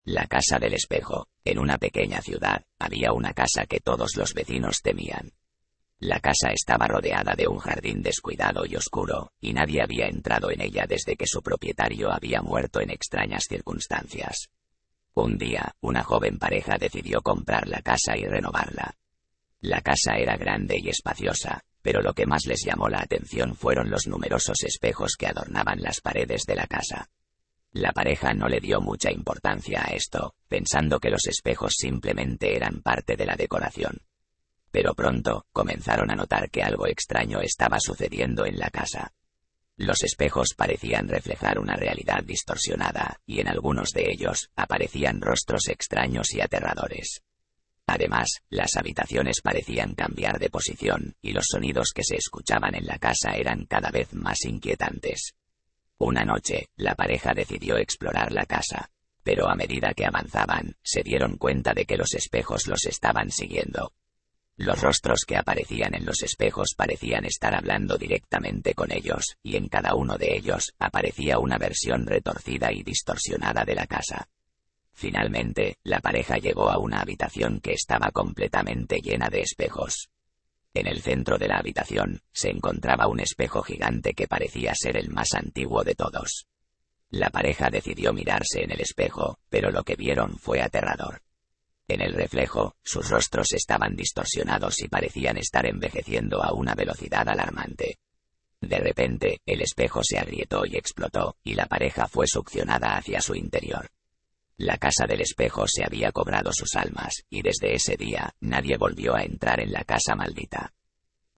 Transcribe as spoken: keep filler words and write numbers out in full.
La casa del espejo. En una pequeña ciudad, había una casa que todos los vecinos temían. La casa estaba rodeada de un jardín descuidado y oscuro, y nadie había entrado en ella desde que su propietario había muerto en extrañas circunstancias. Un día, una joven pareja decidió comprar la casa y renovarla. La casa era grande y espaciosa, pero lo que más les llamó la atención fueron los numerosos espejos que adornaban las paredes de la casa. La pareja no le dio mucha importancia a esto, pensando que los espejos simplemente eran parte de la decoración. Pero pronto, comenzaron a notar que algo extraño estaba sucediendo en la casa. Los espejos parecían reflejar una realidad distorsionada, y en algunos de ellos, aparecían rostros extraños y aterradores. Además, las habitaciones parecían cambiar de posición, y los sonidos que se escuchaban en la casa eran cada vez más inquietantes. Una noche, la pareja decidió explorar la casa, pero a medida que avanzaban, se dieron cuenta de que los espejos los estaban siguiendo. Los rostros que aparecían en los espejos parecían estar hablando directamente con ellos, y en cada uno de ellos, aparecía una versión retorcida y distorsionada de la casa. Finalmente, la pareja llegó a una habitación que estaba completamente llena de espejos. En el centro de la habitación, se encontraba un espejo gigante que parecía ser el más antiguo de todos. La pareja decidió mirarse en el espejo, pero lo que vieron fue aterrador. En el reflejo, sus rostros estaban distorsionados y parecían estar envejeciendo a una velocidad alarmante. De repente, el espejo se agrietó y explotó, y la pareja fue succionada hacia su interior. La casa del espejo se había cobrado sus almas, y desde ese día, nadie volvió a entrar en la casa maldita.